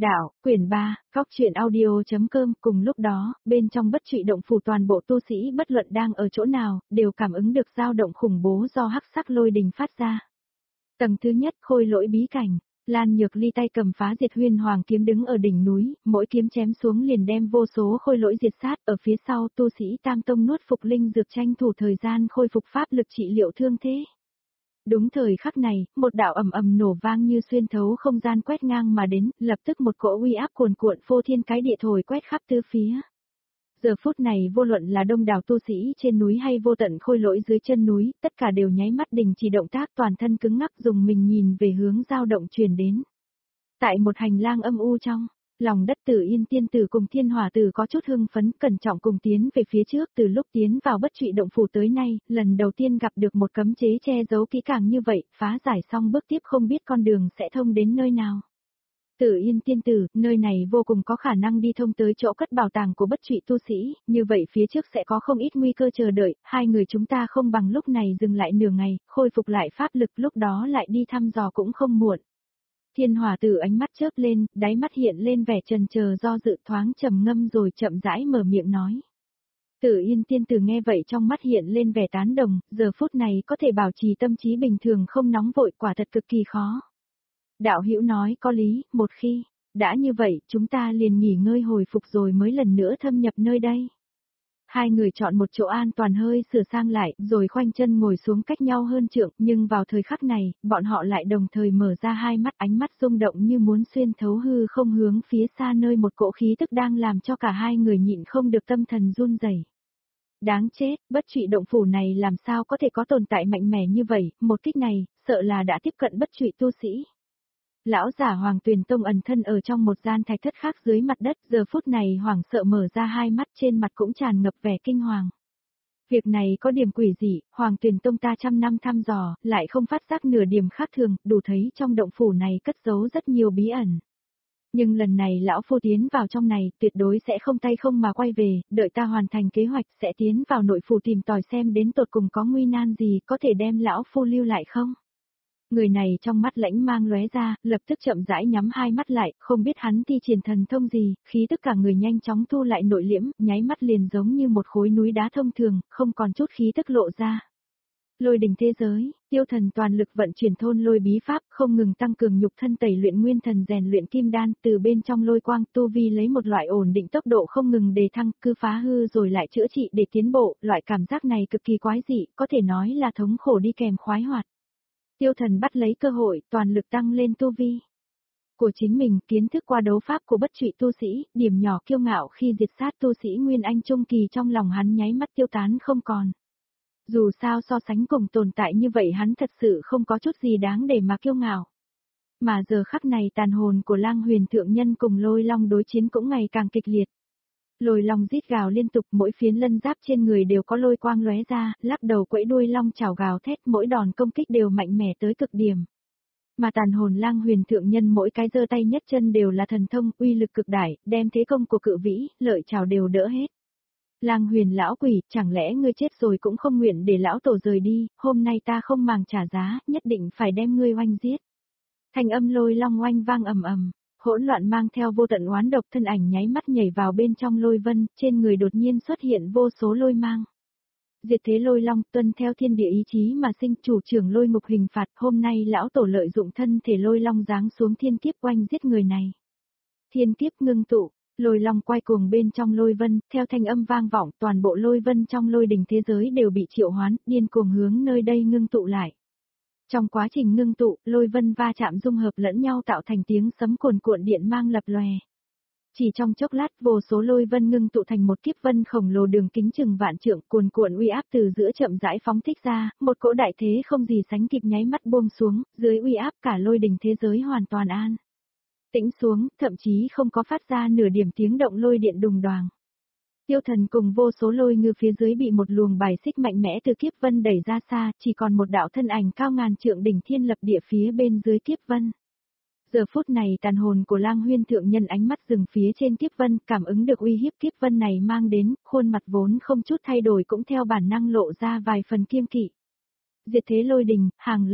Đạo, quyển 3, Cóc truyện audio.com. Cùng lúc đó, bên trong Bất Trụy Động Phủ toàn bộ tu sĩ bất luận đang ở chỗ nào, đều cảm ứng được dao động khủng bố do hắc sắc lôi đình phát ra. Tầng thứ nhất, khôi lỗi bí cảnh. Lan Nhược Ly tay cầm phá diệt huyên hoàng kiếm đứng ở đỉnh núi, mỗi kiếm chém xuống liền đem vô số khôi lỗi diệt sát. Ở phía sau, tu sĩ Tam Tông nuốt phục linh dược tranh thủ thời gian khôi phục pháp lực trị liệu thương thế. Đúng thời khắc này, một đạo ầm ầm nổ vang như xuyên thấu không gian quét ngang mà đến, lập tức một cỗ uy áp cuồn cuộn phô thiên cái địa thổi quét khắp tứ phía. Giờ phút này vô luận là đông đảo tu sĩ trên núi hay vô tận khôi lỗi dưới chân núi, tất cả đều nháy mắt đình chỉ động tác, toàn thân cứng ngắc dùng mình nhìn về hướng dao động truyền đến. Tại một hành lang âm u trong, lòng đất Tử Yên tiên tử cùng Thiên Hỏa tử có chút hưng phấn, cẩn trọng cùng tiến về phía trước. Từ lúc tiến vào Bất Trụy Động Phủ tới nay, lần đầu tiên gặp được một cấm chế che giấu kỹ càng như vậy, phá giải xong bước tiếp không biết con đường sẽ thông đến nơi nào. Tử Yên tiên tử, nơi này vô cùng có khả năng đi thông tới chỗ cất bảo tàng của Bất Trụy tu sĩ, như vậy phía trước sẽ có không ít nguy cơ chờ đợi, hai người chúng ta không bằng lúc này dừng lại nửa ngày, khôi phục lại pháp lực, lúc đó lại đi thăm dò cũng không muộn. Thiên Hỏa tử ánh mắt chớp lên, đáy mắt hiện lên vẻ chần chờ do dự, thoáng trầm ngâm rồi chậm rãi mở miệng nói. Tử Yên tiên tử nghe vậy trong mắt hiện lên vẻ tán đồng, giờ phút này có thể bảo trì tâm trí bình thường không nóng vội quả thật cực kỳ khó. Đạo hữu nói có lý, một khi đã như vậy, chúng ta liền nghỉ ngơi hồi phục rồi mới lần nữa thâm nhập nơi đây. Hai người chọn một chỗ an toàn hơi sửa sang lại, rồi khoanh chân ngồi xuống cách nhau hơn trượng, nhưng vào thời khắc này, bọn họ lại đồng thời mở ra hai mắt, ánh mắt rung động như muốn xuyên thấu hư không hướng phía xa nơi một cỗ khí tức đang làm cho cả hai người nhịn không được tâm thần run rẩy. Đáng chết, Bất Trụy Động Phủ này làm sao có thể có tồn tại mạnh mẽ như vậy, một kích này, sợ là đã tiếp cận bất trụy tu sĩ. Lão giả Hoàng Tuyền Tông ẩn thân ở trong một gian thạch thất khác dưới mặt đất, giờ phút này hoảng sợ mở ra hai mắt, trên mặt cũng tràn ngập vẻ kinh hoàng. Việc này có điểm quỷ dị, Hoàng Tuyền Tông ta trăm năm thăm dò, lại không phát giác nửa điểm khác thường, đủ thấy trong động phủ này cất giấu rất nhiều bí ẩn. Nhưng lần này lão phu tiến vào trong này, tuyệt đối sẽ không tay không mà quay về, đợi ta hoàn thành kế hoạch sẽ tiến vào nội phủ tìm tòi xem đến tột cùng có nguy nan gì, có thể đem lão phu lưu lại không? Người này trong mắt lãnh mang lóe ra, lập tức chậm rãi nhắm hai mắt lại, không biết hắn thi triển thần thông gì, khí tức cả người nhanh chóng thu lại nội liễm, nháy mắt liền giống như một khối núi đá thông thường, không còn chút khí tức lộ ra. Lôi đình thế giới, Tiêu Thần toàn lực vận chuyển thôn lôi bí pháp, không ngừng tăng cường nhục thân tẩy luyện nguyên thần rèn luyện kim đan, từ bên trong lôi quang tu vi lấy một loại ổn định tốc độ không ngừng đề thăng, cứ phá hư rồi lại chữa trị để tiến bộ, loại cảm giác này cực kỳ quái dị, có thể nói là thống khổ đi kèm khoái hoạt. Tiêu Thần bắt lấy cơ hội, toàn lực tăng lên tu vi của chính mình, kiến thức qua đấu pháp của bất trụy tu sĩ, điểm nhỏ kiêu ngạo khi diệt sát tu sĩ Nguyên Anh trung kỳ trong lòng hắn nháy mắt tiêu tán không còn. Dù sao so sánh cùng tồn tại như vậy hắn thật sự không có chút gì đáng để mà kiêu ngạo. Mà giờ khắc này tàn hồn của Lang Huyền thượng nhân cùng Lôi Long đối chiến cũng ngày càng kịch liệt. Lôi Long rít gào liên tục, mỗi phiến lân giáp trên người đều có lôi quang lóe ra, lắc đầu quẫy đuôi long chảo gào thét, mỗi đòn công kích đều mạnh mẽ tới cực điểm. Mà tàn hồn Lang Huyền thượng nhân mỗi cái giơ tay nhất chân đều là thần thông, uy lực cực đại, đem thế công của cự vĩ, lợi chảo đều đỡ hết. Lang Huyền lão quỷ, chẳng lẽ ngươi chết rồi cũng không nguyện để lão tổ rời đi, hôm nay ta không màng trả giá, nhất định phải đem ngươi oanh giết. Thanh âm Lôi Long oanh vang ầm ầm. Hỗn loạn mang theo vô tận oán độc, thân ảnh nháy mắt nhảy vào bên trong lôi vân, trên người đột nhiên xuất hiện vô số lôi mang. Diệt thế Lôi Long tuân theo thiên địa ý chí mà sinh, chủ trưởng lôi ngục hình phạt, hôm nay lão tổ lợi dụng thân thể Lôi Long giáng xuống thiên kiếp oanh giết người này. Thiên kiếp ngưng tụ, Lôi Long quay cuồng bên trong lôi vân, theo thanh âm vang vọng, toàn bộ lôi vân trong lôi đình thế giới đều bị triệu hoán, điên cuồng hướng nơi đây ngưng tụ lại. Trong quá trình ngưng tụ, lôi vân va chạm dung hợp lẫn nhau tạo thành tiếng sấm cuồn cuộn điện mang lập lòe. Chỉ trong chốc lát, vô số lôi vân ngưng tụ thành một kiếp vân khổng lồ đường kính chừng vạn trượng, cuồn cuộn uy áp từ giữa chậm rãi phóng thích ra, một cỗ đại thế không gì sánh kịp nháy mắt buông xuống, dưới uy áp cả lôi đình thế giới hoàn toàn an tĩnh xuống, thậm chí không có phát ra nửa điểm tiếng động lôi điện đùng đoàng. Tiêu Thần cùng vô số lôi ngư phía dưới bị một luồng bài xích mạnh mẽ từ kiếp vân đẩy ra xa, chỉ còn một đạo thân ảnh cao ngàn trượng đỉnh thiên lập địa phía bên dưới kiếp vân. Giờ phút này tàn hồn của Lang Huyên thượng nhân ánh mắt dừng phía trên kiếp vân, cảm ứng được uy hiếp kiếp vân này mang đến, khuôn mặt vốn không chút thay đổi cũng theo bản năng lộ ra vài phần kiêng kỵ. Diệt thế lôi đình, hàng lâm.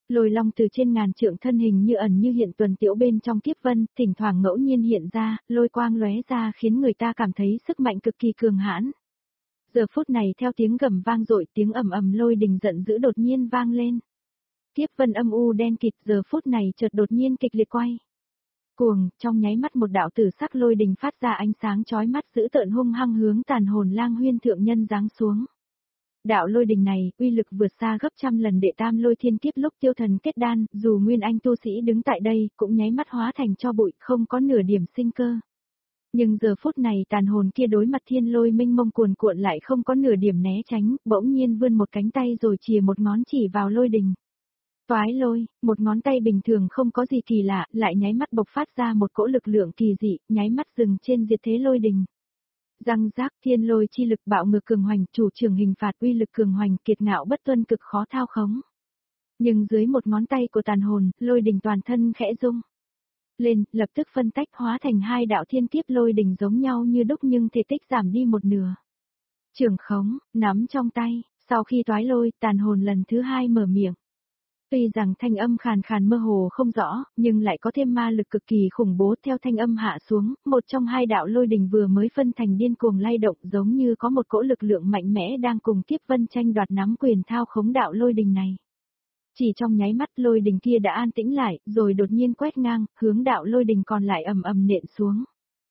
Lôi long từ trên ngàn trượng thân hình như ẩn như hiện tuần tiễu bên trong kiếp vân, thỉnh thoảng ngẫu nhiên hiện ra, lôi quang lóe ra khiến người ta cảm thấy sức mạnh cực kỳ cường hãn. Giờ phút này theo tiếng gầm vang dội, tiếng ầm ầm lôi đình giận dữ đột nhiên vang lên. Kiếp vân âm u đen kịt giờ phút này chợt đột nhiên kịch liệt quay cuồng, trong nháy mắt một đạo tử sắc lôi đình phát ra ánh sáng chói mắt dữ tợn hung hăng hướng Tàn Hồn Lang Huyên thượng nhân giáng xuống. Đạo lôi đình này, uy lực vượt xa gấp trăm lần đệ tam lôi thiên kiếp lúc tiêu thần kết đan, dù nguyên anh tu sĩ đứng tại đây, cũng nháy mắt hóa thành cho bụi, không có nửa điểm sinh cơ. Nhưng giờ phút này tàn hồn kia đối mặt thiên lôi minh mông cuồn cuộn lại không có nửa điểm né tránh, bỗng nhiên vươn một cánh tay rồi chìa một ngón chỉ vào lôi đình. Toái lôi, một ngón tay bình thường không có gì kỳ lạ, lại nháy mắt bộc phát ra một cỗ lực lượng kỳ dị, nháy mắt dừng trên diệt thế lôi đình. Răng rác thiên lôi chi lực bạo ngược cường hoành, chủ trưởng hình phạt uy lực cường hoành, kiệt ngạo bất tuân cực khó thao khống. Nhưng dưới một ngón tay của tàn hồn, lôi đình toàn thân khẽ rung lên, lập tức phân tách hóa thành hai đạo thiên kiếp lôi đình giống nhau như đúc nhưng thể tích giảm đi một nửa. Trưởng khống, nắm trong tay, sau khi toái lôi, tàn hồn lần thứ hai mở miệng. Tuy rằng thanh âm khàn khàn mơ hồ không rõ, nhưng lại có thêm ma lực cực kỳ khủng bố theo thanh âm hạ xuống, một trong hai đạo lôi đình vừa mới phân thành điên cuồng lay động giống như có một cỗ lực lượng mạnh mẽ đang cùng kiếp vân tranh đoạt nắm quyền thao khống đạo lôi đình này. Chỉ trong nháy mắt lôi đình kia đã an tĩnh lại, rồi đột nhiên quét ngang, hướng đạo lôi đình còn lại ầm ầm nện xuống.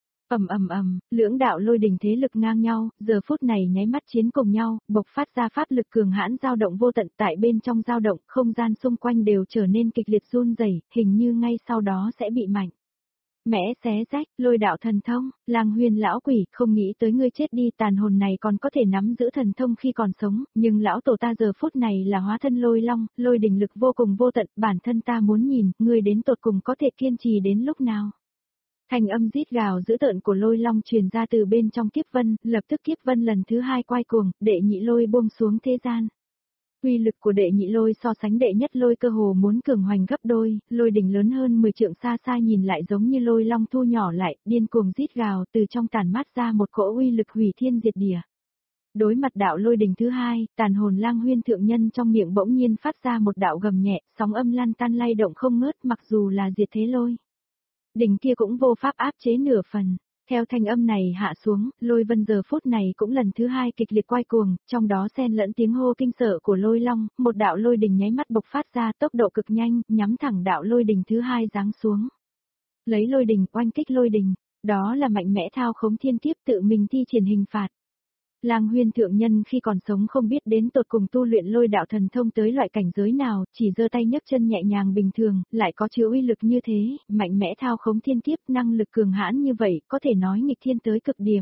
Ầm ầm ầm, lưỡng đạo lôi đình thế lực ngang nhau, giờ phút này nháy mắt chiến cùng nhau, bộc phát ra pháp lực cường hãn dao động vô tận, tại bên trong dao động, không gian xung quanh đều trở nên kịch liệt run rẩy, hình như ngay sau đó sẽ bị mạnh mẽ xé rách. Lôi đạo thần thông, Lang Huyên lão quỷ, không nghĩ tới ngươi chết đi, tàn hồn này còn có thể nắm giữ thần thông khi còn sống, nhưng lão tổ ta giờ phút này là hóa thân lôi long, lôi đình lực vô cùng vô tận, bản thân ta muốn nhìn, ngươi đến tột cùng có thể kiên trì đến lúc nào. Thành âm rít gào dữ tợn của lôi long truyền ra từ bên trong kiếp vân, lập tức kiếp vân lần thứ hai quay cuồng, đệ nhị lôi buông xuống thế gian. Uy lực của đệ nhị lôi so sánh đệ nhất lôi cơ hồ muốn cường hoành gấp đôi, lôi đỉnh lớn hơn 10 trượng xa xa nhìn lại giống như lôi long thu nhỏ lại, điên cuồng rít gào từ trong tàn mát ra một cỗ uy lực hủy thiên diệt địa. Đối mặt đạo lôi đỉnh thứ hai, tàn hồn Lang Huyên thượng nhân trong miệng bỗng nhiên phát ra một đạo gầm nhẹ, sóng âm lan tan lay động không ngớt mặc dù là diệt thế lôi. Đỉnh kia cũng vô pháp áp chế nửa phần. Theo thanh âm này hạ xuống, lôi vân giờ phút này cũng lần thứ hai kịch liệt quay cuồng, trong đó xen lẫn tiếng hô kinh sợ của lôi long, một đạo lôi đình nháy mắt bộc phát ra tốc độ cực nhanh, nhắm thẳng đạo lôi đình thứ hai giáng xuống. Lấy lôi đình oanh kích lôi đình, đó là mạnh mẽ thao khống thiên kiếp tự mình thi triển hình phạt. Lang Huyên thượng nhân khi còn sống không biết đến tột cùng tu luyện lôi đạo thần thông tới loại cảnh giới nào, chỉ giơ tay nhấc chân nhẹ nhàng bình thường, lại có chứa uy lực như thế, mạnh mẽ thao khống thiên kiếp, năng lực cường hãn như vậy, có thể nói nghịch thiên tới cực điểm.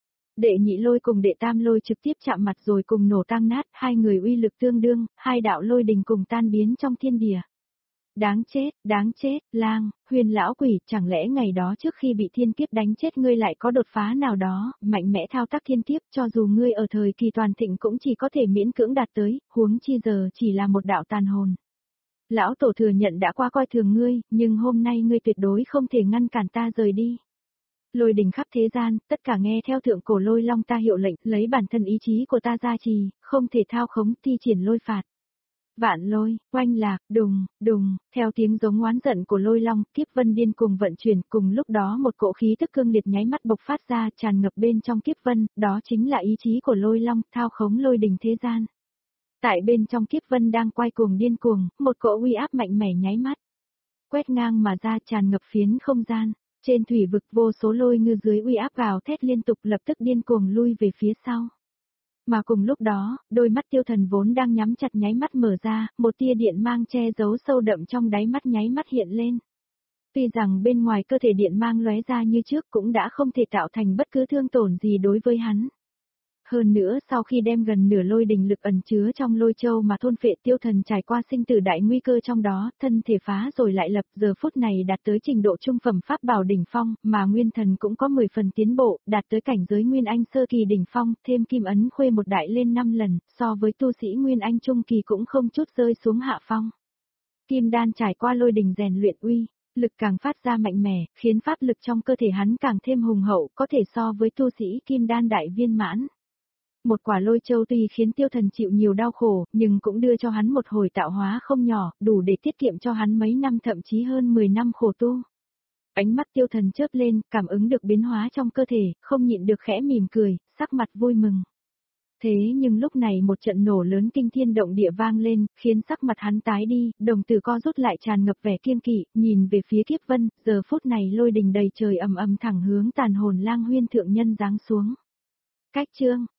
Đệ nhị lôi cùng đệ tam lôi trực tiếp chạm mặt rồi cùng nổ tan nát, hai người uy lực tương đương, hai đạo lôi đình cùng tan biến trong thiên địa. Đáng chết, Lang, Huyên lão quỷ, chẳng lẽ ngày đó trước khi bị thiên kiếp đánh chết ngươi lại có đột phá nào đó, mạnh mẽ thao tác thiên kiếp, cho dù ngươi ở thời kỳ toàn thịnh cũng chỉ có thể miễn cưỡng đạt tới, huống chi giờ chỉ là một đạo tàn hồn. Lão tổ thừa nhận đã qua coi thường ngươi, nhưng hôm nay ngươi tuyệt đối không thể ngăn cản ta rời đi. Lôi đình khắp thế gian, tất cả nghe theo thượng cổ lôi long ta hiệu lệnh, lấy bản thân ý chí của ta gia trì, không thể thao khống thi triển lôi phạt. Vạn lôi, oanh lạc, đùng, theo tiếng giống oán giận của lôi long, kiếp vân điên cuồng vận chuyển, cùng lúc đó một cỗ khí tức cương liệt nháy mắt bộc phát ra tràn ngập bên trong kiếp vân, đó chính là ý chí của lôi long, thao khống lôi đình thế gian. Tại bên trong kiếp vân đang quay cuồng điên cuồng, một cỗ uy áp mạnh mẽ nháy mắt quét ngang mà ra tràn ngập phiến không gian, trên thủy vực vô số lôi ngư dưới uy áp gào thét liên tục lập tức điên cuồng lui về phía sau. Mà cùng lúc đó, đôi mắt tiêu thần vốn đang nhắm chặt nháy mắt mở ra, một tia điện mang che giấu sâu đậm trong đáy mắt nháy mắt hiện lên. Tuy rằng bên ngoài cơ thể điện mang lóe ra như trước cũng đã không thể tạo thành bất cứ thương tổn gì đối với hắn. Hơn nữa sau khi đem gần nửa lôi đình lực ẩn chứa trong lôi châu mà thôn phệ tiêu thần trải qua sinh tử đại nguy cơ trong đó, thân thể phá rồi lại lập giờ phút này đạt tới trình độ trung phẩm pháp bảo đỉnh phong, mà nguyên thần cũng có 10 phần tiến bộ, đạt tới cảnh giới nguyên anh sơ kỳ đỉnh phong, thêm kim ấn khuê một đại lên 5 lần, so với tu sĩ nguyên anh trung kỳ cũng không chút rơi xuống hạ phong. Kim đan trải qua lôi đình rèn luyện uy lực càng phát ra mạnh mẽ, khiến pháp lực trong cơ thể hắn càng thêm hùng hậu, có thể so với tu sĩ kim đan đại viên mãn. Một quả lôi châu tuy khiến tiêu thần chịu nhiều đau khổ, nhưng cũng đưa cho hắn một hồi tạo hóa không nhỏ, đủ để tiết kiệm cho hắn mấy năm thậm chí hơn 10 năm khổ tu. Ánh mắt tiêu thần chớp lên, cảm ứng được biến hóa trong cơ thể, không nhịn được khẽ mỉm cười, sắc mặt vui mừng. Thế nhưng lúc này một trận nổ lớn kinh thiên động địa vang lên, khiến sắc mặt hắn tái đi, đồng tử co rút lại tràn ngập vẻ kiêng kỵ, nhìn về phía Kiếp Vân, giờ phút này lôi đình đầy trời ầm ầm thẳng hướng Tàn Hồn Lang Huyên thượng nhân giáng xuống. Cách chương